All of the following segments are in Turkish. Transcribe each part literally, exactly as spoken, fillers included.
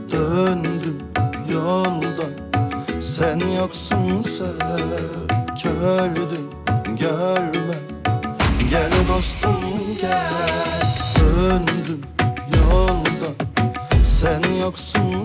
Döndüm yoldan, sen yoksun gördüm görme. Gel dostum gel. Döndüm yoldan, sen yoksun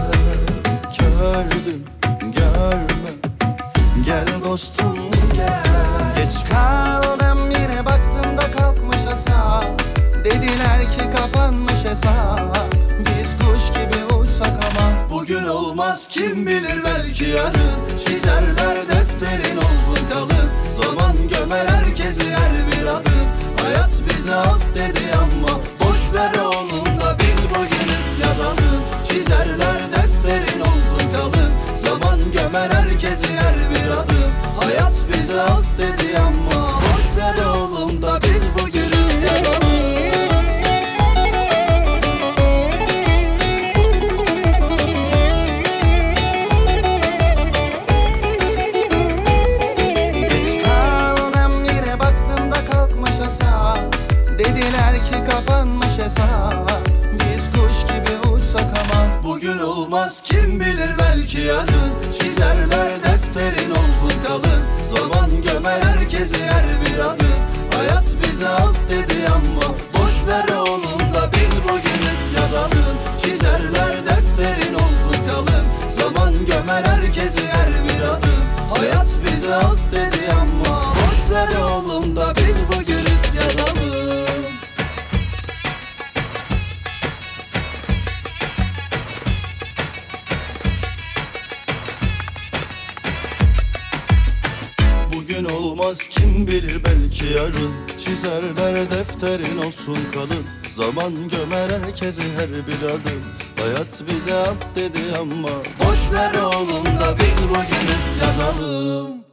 gördüm görme. Gel dostum gel. Geç kaldım yine baktım da kalkmış saat. Dediler ki kapanmış hesap. Biz kuş gibi uçsak ama bugün olmaz, kim bilir belki yarın. Çizerler defterin olsun kalın. Zaman gömer herkesi her bir adım. Hayat bize alt dedi ama boş ver oğlum da biz bugünüz yazalım. Çizerler defterin olsun kalın. Zaman gömer herkesi her bir adım. Hayat bize alt dedi ama boş ver oğlum da biz bugünüz yazalım. Dediler ki kapanmış hesap. Biz kuş gibi uçsak ama bugün olmaz, kim bilir belki yarın. Çizerler defterin olsun kalın. Zaman gömer herkesi her bir adım. Hayat bize alt dedi ama boş ver oğlum da biz bugünüz yazalım. Çizerler defterin olsun kalın. Zaman gömer herkesi her bir adım. Hayat bize alt dedi ama boş ver oğlum da biz bugünüz yazalım. Bugün olmaz, kim bilir belki yarın. Çizerler defterin olsun kalın. Zaman gömer herkesi her bir adım. Hayat bize alt dedi ama boş ver oğlum da biz bugünüz yazalım.